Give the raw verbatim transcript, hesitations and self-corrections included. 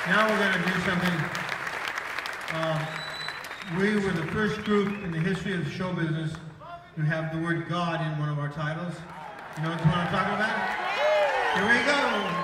Now we're going to do something. Um, we were the first group in the history of the show business to have the word God in one of our titles. You know what I'm talking about? Here we go.